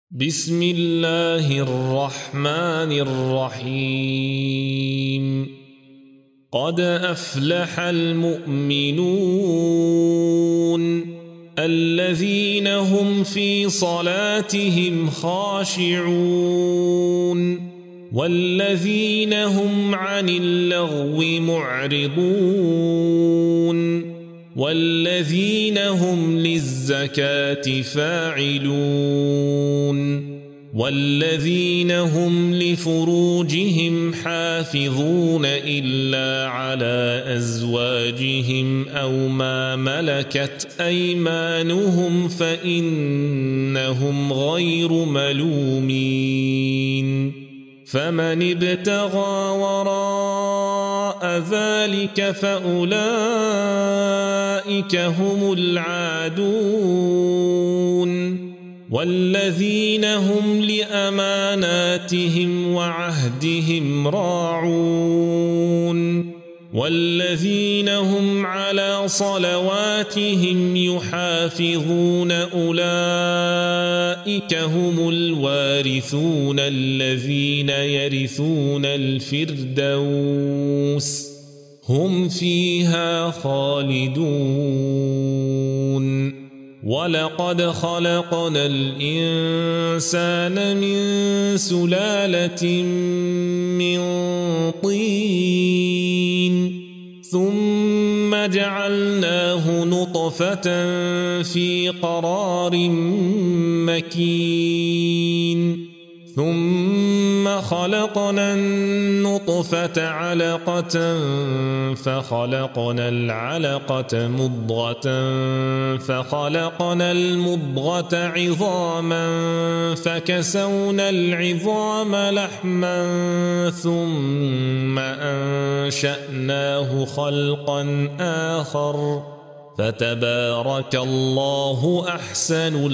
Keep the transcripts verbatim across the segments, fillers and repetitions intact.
بسم الله الرحمن الرحيم قد أفلح المؤمنون الذين هم في صلاتهم خاشعون والذين هم عن اللغو معرضون والذين هم للزكاة فاعلون والذين هم لفروجهم حافظون إلا على أزواجهم أو ما ملكت أيمانهم فإنهم غير ملومين فمن ابتغى وراء ذلك فأولئك هم العادون والذين هم لأماناتهم وعهدهم راعون والذين هم على صلواتهم يحافظون أولئك هم الوارثون الذين يرثون الفردوس هم فيها خالدون ولقد خلقنا الإنسان من سلالة من طين ثم جعلناه نطفة في قرار مكين ثم خلقنا النطفة علقة فخلقنا العلقة مضغة فخلقنا المضغة عظاما فكسونا العظام لحما ثم أنشأناه خلقا آخر فتبارك الله أحسن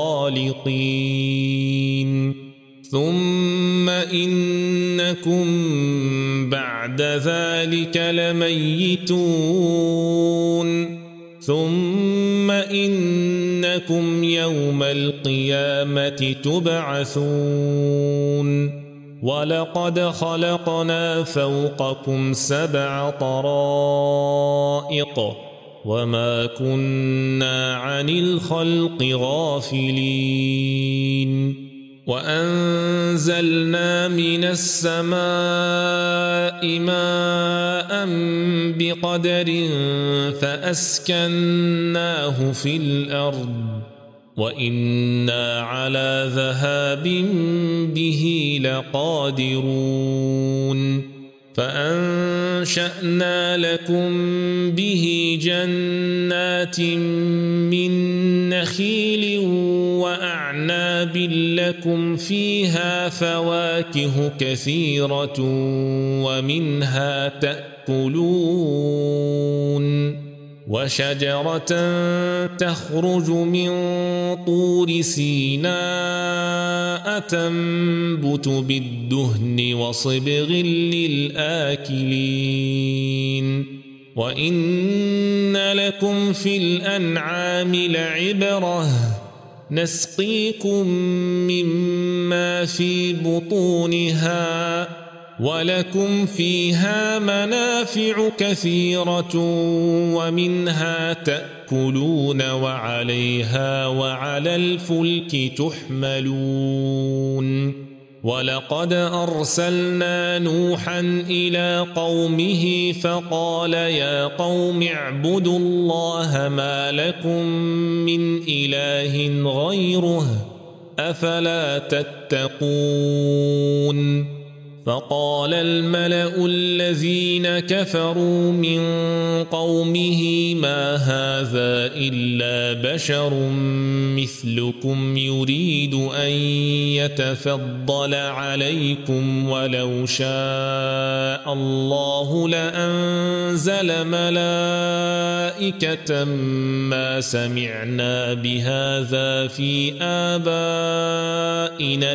الخالقين ثم إنكم بعد ذلك لميتون ثم إنكم يوم القيامة تبعثون ولقد خلقنا فوقكم سبع طرائق وما كنا عن الخلق غافلين وأنزلنا من السماء ماء بقدر فأسكناه في الأرض وإنا على ذهاب به لقادرون فأنشأنا لكم به جنات من نخيل وأعناب لكم فيها فواكه كثيرة ومنها تأكلون وشجرة تخرج من طور سيناء تنبت بالدهن وصبغ للآكلين وإن لكم في الأنعام لعبرة نسقيكم مما في بطونها ولكم فيها منافع كثيرة ومنها تأكلون وعليها وعلى الفلك تحملون ولقد أرسلنا نوحا إلى قومه فقال يا قوم اعبدوا الله ما لكم من إله غيره أفلا تتقون فقال الملأ الذين كفروا من قومه ما هذا إلا بشر مثلكم يريد أن يتفضل عليكم ولو شاء الله لأنزل ملائكة ما سمعنا بهذا في آبائنا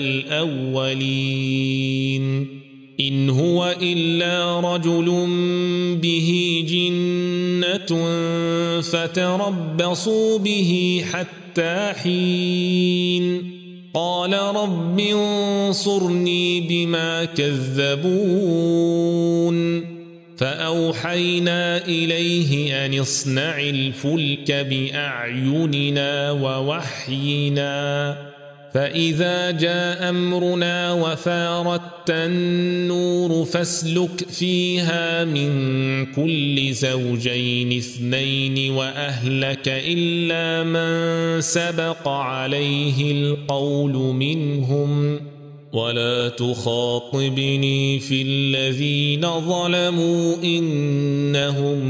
الأولين إن هو إلا رجل به جنة فتربصوا به حتى حين قال رب انصرني بما كذبون فأوحينا إليه أن اصنع الفلك بأعيننا ووحينا فإذا جاء أمرنا وفارت النور فاسلك فيها من كل زوجين اثنين وأهلك إلا من سبق عليه القول منهم ولا تخاطبني في الذين ظلموا إنهم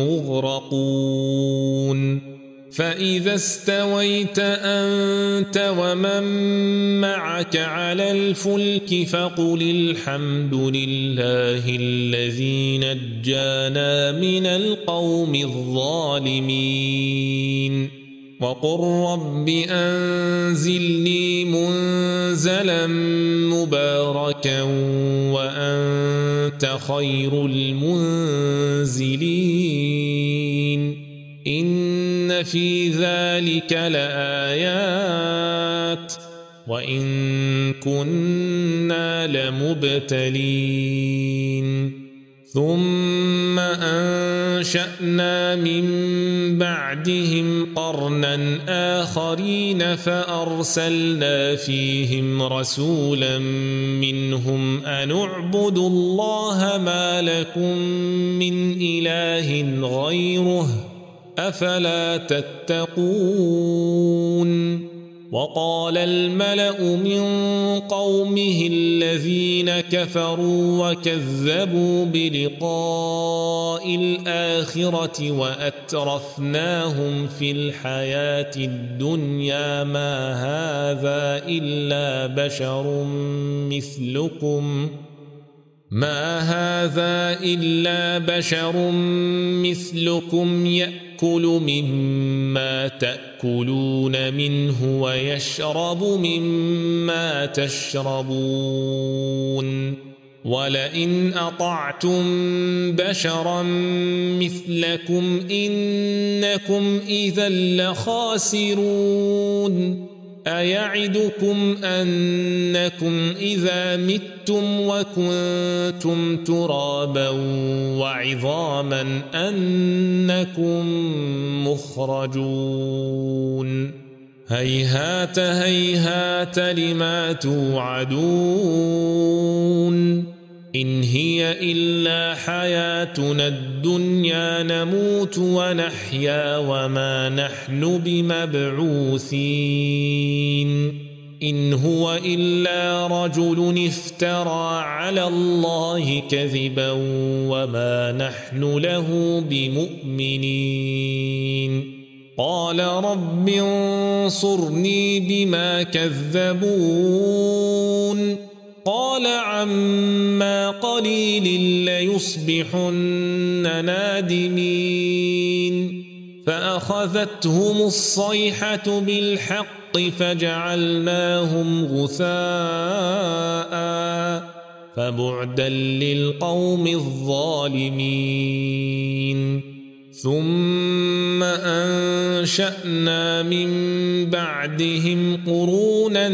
مغرقون فإذا استويت أنت ومن معك على الفلك فقل الحمد لله الذي نجانا من القوم الظالمين وقل رب أنزلني منزلا مباركا وأنت خير المنزلين إن في ذلك لآيات وإن كنا لمبتلين ثم أنشأنا من بعدهم قرنا آخرين فأرسلنا فيهم رسولا منهم أن اعبدوا الله ما لكم من إله غيره أفلا تتقون وقال الملأ من قومه الذين كفروا وكذبوا بلقاء الآخرة وأترفناهم في الحياة الدنيا ما هذا إلا بشر مثلكم ما هذا إلا بشر مثلكم يأكل مما تأكلون منه ويشرب مما تشربون ولئن أطعتم بشرا مثلكم إنكم إذا لخاسرون أيعدكم أنكم إذا متم وكنتم ترابا وعظاما أنكم مخرجون هيهات هيهات لما توعدون إن هي إلا حياتنا الدنيا نموت ونحيا وما نحن بمبعوثين إن هو إلا رجل افترى على الله كذبا وما نحن له بمؤمنين قال رب انصرني بما كذبون قال عما قليل ليصبحن نادمين فأخذتهم الصيحة بالحق فجعلناهم غثاء فبعدا للقوم الظالمين ثم أنشأنا من بعدهم قرونا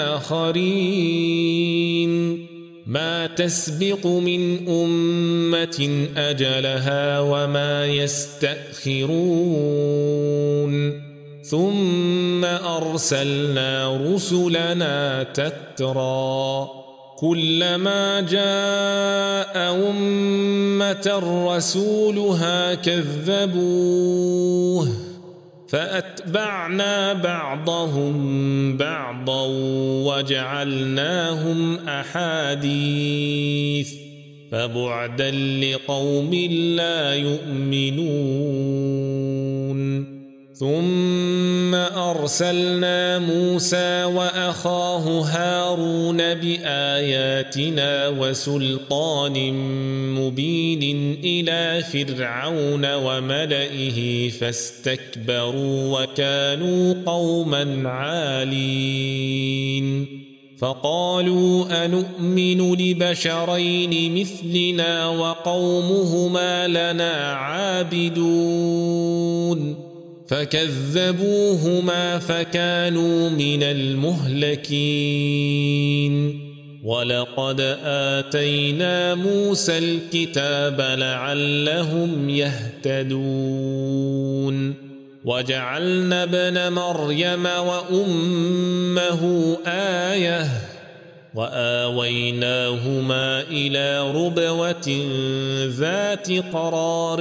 آخرين ما تسبق من أمة أجلها وما يستأخرون ثم أرسلنا رسلنا تترى كلما جاء أمة رسولها كذبوه فأتبعنا بعضهم بعضا وجعلناهم أحاديث فبعدا لقوم لا يؤمنون ثم أرسلنا موسى وأخاه هارون بآياتنا وسلطان مبين إلى فرعون وملئه فاستكبروا وكانوا قوما عالين فقالوا أنؤمن لبشرين مثلنا وقومهما لنا عابدون فكذبوهما فكانوا من المهلكين ولقد آتينا موسى الكتاب لعلهم يهتدون وجعلنا ابن مريم وأمه آية وآويناهما إلى ربوة ذات قرار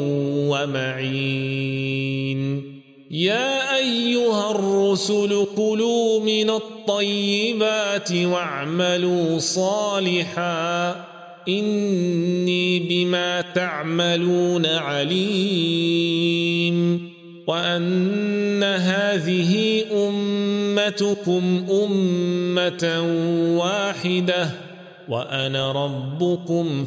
ومعين يا أيها الرسل كلوا من الطيبات واعملوا صالحا إني بما تعملون عليم وأن هذه أمتكم أمة واحدة وأنا ربكم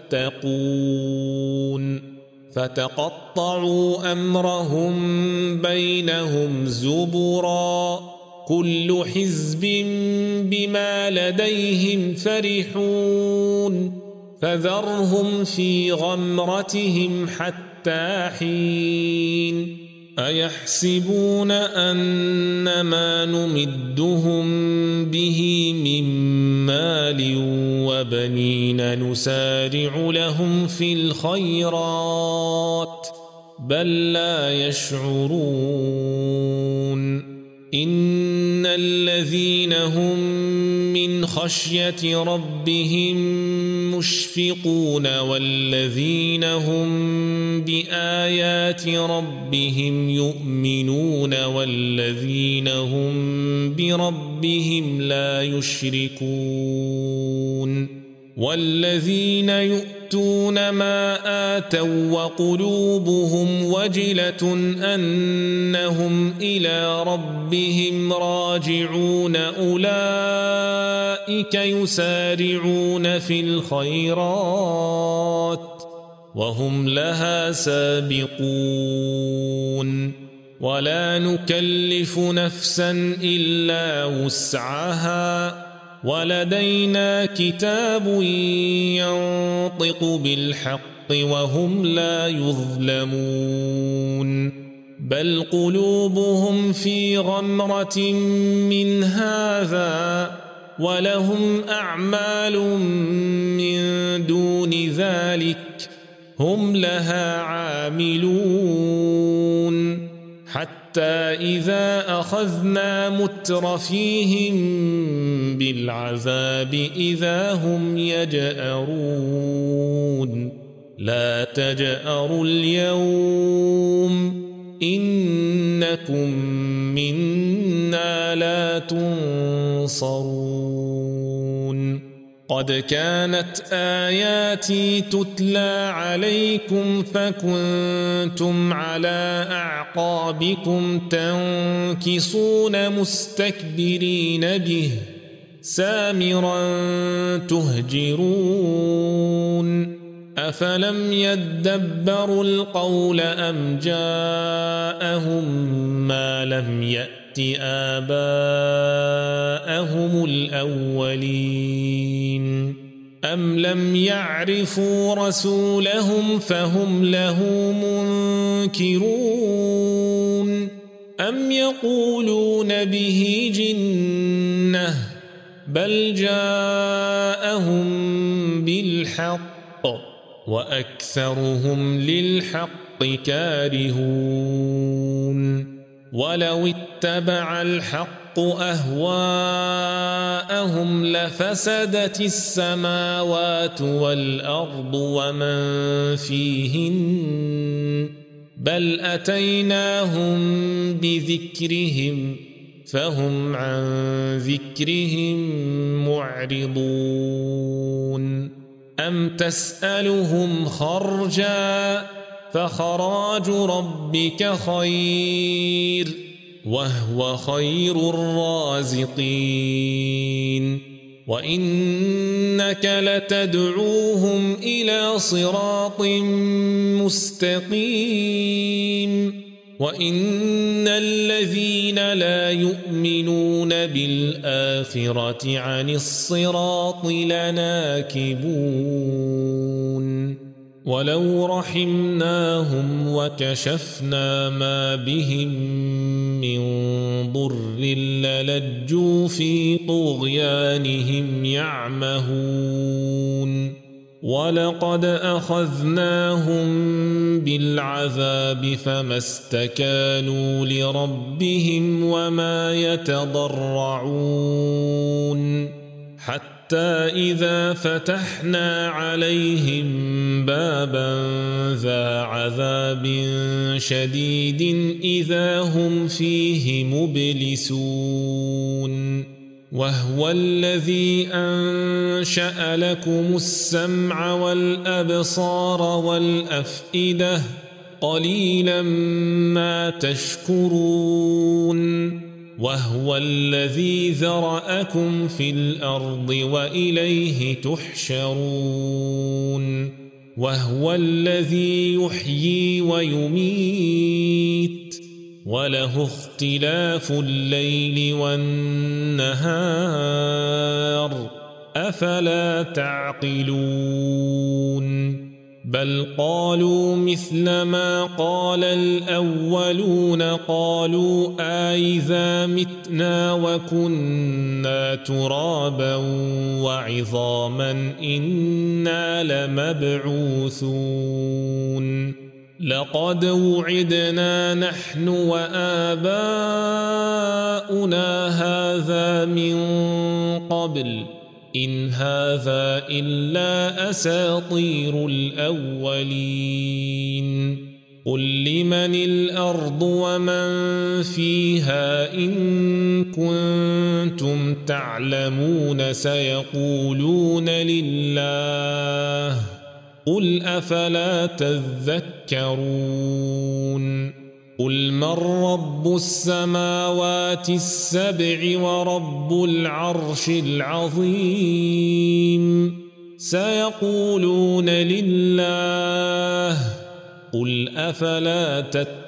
فاتقون فتقطعوا أمرهم بينهم زبرا كل حزب بما لديهم فرحون فذرهم في غمرتهم حتى حين أيحسبون أن ما نمدهم به من مال وبنين نسارع لهم في الخيرات بل لا يشعرون إن الذين هم من خشية ربهم مشفقون والذين هم بآيات ربهم يؤمنون والذين هم بربهم لا يشركون والذين يؤتون ما آتوا وقلوبهم وجلة أنهم إلى ربهم راجعون أولئك يسارعون في الخيرات وهم لها سابقون ولا نكلف نفسا إلا وسعها ولدينا كتاب ينطق بالحق وهم لا يظلمون بل قلوبهم في غمرة من هذا ولهم أعمال من دون ذلك هم لها عاملون حتى إذا أخذنا مترفيهم بالعذاب إذا هم يجأرون لا تجأروا اليوم إنكم منا لا تنصرون قد كانت آياتي تتلى عليكم فكنتم على أعقابكم تنكصون مستكبرين به سامرا تهجرون أفلم يدبروا القول أم جاءهم ما لم يأت آباءهم الأولين أم لم يعرفوا رسولهم فهم له منكرون أم يقولون به جنة بل جاءهم بالحق وأكثرهم للحق كارهون ولو اتبع الحق أهواءهم لفسدت السماوات والأرض ومن فيهن بل أتيناهم بذكرهم فهم عن ذكرهم معرضون أم تسألهم خرجا فخراج ربك خير وهو خير الرازقين وإنك لتدعوهم إلى صراط مستقيم وإن الذين لا يؤمنون بالآخرة عن الصراط لناكبون ولو رحمناهم وكشفنا ما بهم من ضر للجوا في طغيانهم يعمهون ولقد أخذناهم بالعذاب فما استكانوا لربهم وما يتضرعون حتى إذا فتحنا عليهم بابا ذا عذاب شديد إذا هم فيه مبلسون وهو الذي أنشأ لكم السمع والأبصار والأفئدة قليلا ما تشكرون وهو الذي ذرأكم في الأرض وإليه تحشرون وهو الذي يحيي ويميت وله اختلاف الليل والنهار أفلا تعقلون بل قالوا مثل ما قال الأولون قالوا أإذا متنا وكنا ترابا وعظاما إنا لمبعوثون لقد وعدنا نحن وآباؤنا هذا من قبل إن هذا إلا أساطير الأولين قل لمن الأرض ومن فيها إن كنتم تعلمون سيقولون لله قل أفلا تذكرون قل من رب السماوات السبع ورب العرش العظيم سيقولون لله قل أفلا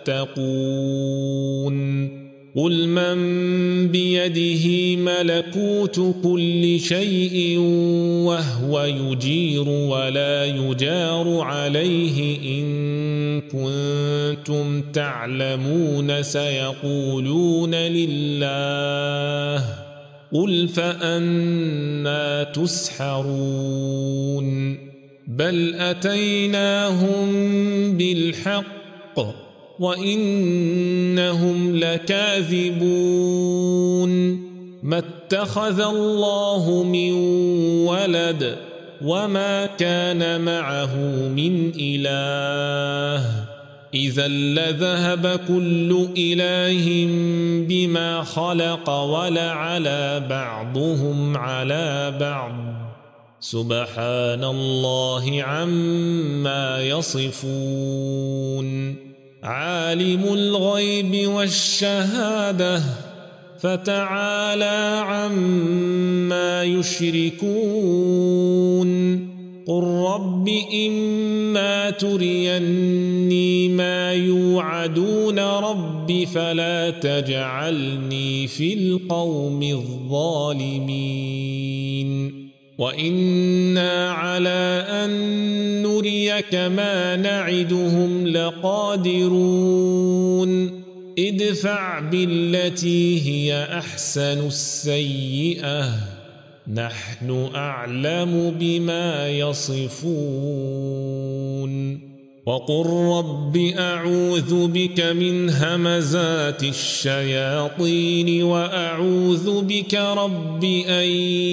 تتقون قل من بيده ملكوت كل شيء وهو يجير ولا يجار عليه إن كنتم تعلمون سيقولون لله قل فأنى تسحرون بل أتيناهم بالحق وإنهم لكاذبون ما اتخذ الله من ولد وما كان معه من إله إذا لذهب كل إله بما خلق ولعلى بعضهم على بعض سبحان الله عما يصفون عالم الغيب والشهادة فتعالى عما يشركون قل رب إما تريني ما يوعدون رب فلا تجعلني في القوم الظالمين وإنا على أن نريك ما نعدهم لقادرون ادفع بالتي هي أحسن السيئة نحن أعلم بما يصفون وقل رب أعوذ بك من همزات الشياطين وأعوذ بك رب أن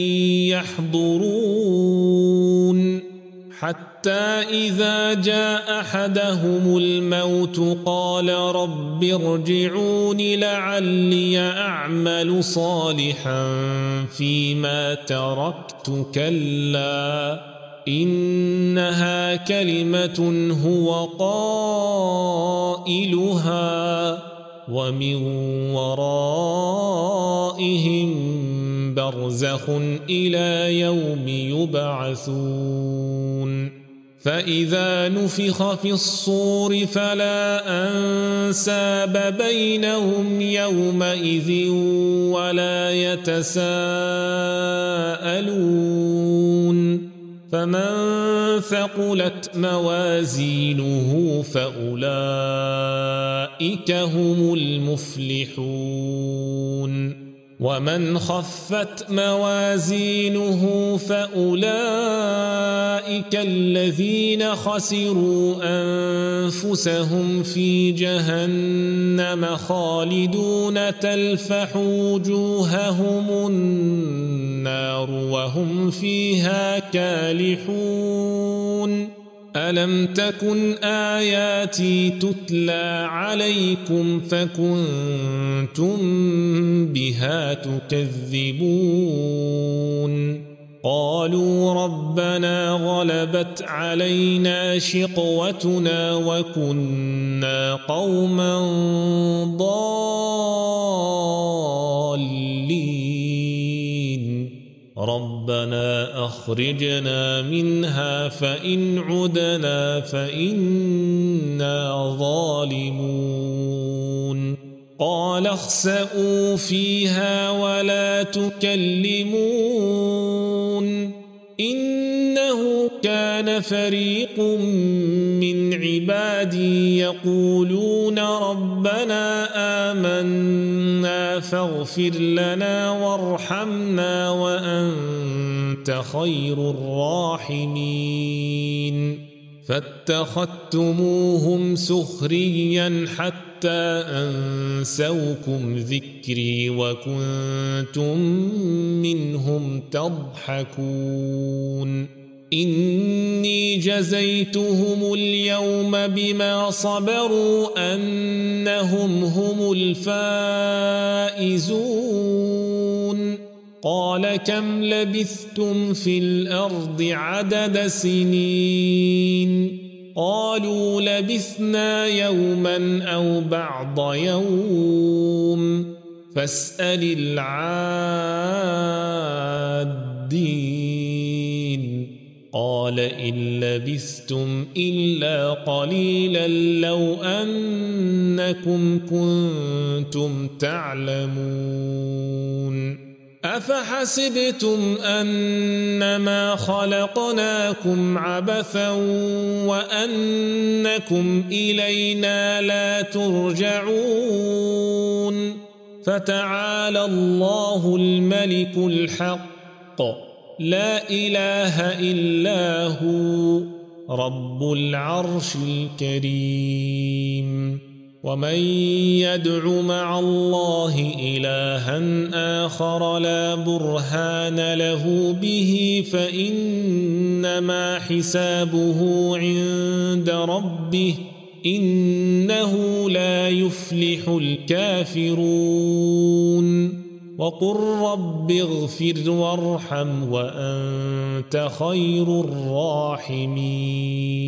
يحضرون حتى إذا جاء أحدهم الموت قال رب ارجعون لعلي أعمل صالحا فيما تركت كلا إنها كلمة هو قائلها ومن ورائهم برزخ إلى يوم يبعثون فإذا نفخ في الصور فلا أنساب بينهم يومئذ ولا يتساءلون فمن ثقلت موازينه فأولئك هم المفلحون ومن خفت موازينه فأولئك الذين خسروا أنفسهم في جهنم خالدون تلفح وجوههم النار وهم فيها كالحون ألم تكن آياتي تتلى عليكم فكنتم بها تكذبون قالوا ربنا غلبت علينا شقوتنا وكنا قوما ضالين ربنا أخرجنا منها فإن عدنا فإنا ظالمون قال اخسئوا فيها ولا تكلمون إنه كان فريق من عبادي يقولون ربنا آمنا فاغفر لنا وارحمنا وأنت خير الراحمين فاتخذتموهم سخريا حتى أنسوكم ذكري وكنتم منهم تضحكون إني جزيتهم اليوم بما صبروا أنهم هم الفائزون قال كم لبثتم في الأرض عدد سنين قالوا لبثنا يوما أو بعض يوم فاسأل العادين قال إن لبثتم إلا قليلا لو أنكم كنتم تعلمون أفحسبتم أنما خلقناكم عبثا وأنكم إلينا لا ترجعون فتعالى الله الملك الحق لا إله إلا هو رب العرش الكريم ومن يدع مع الله إلها آخر لا برهان له به فإنما حسابه عند ربه إنه لا يفلح الكافرون وقل رب اغفر وارحم وأنت خير الراحمين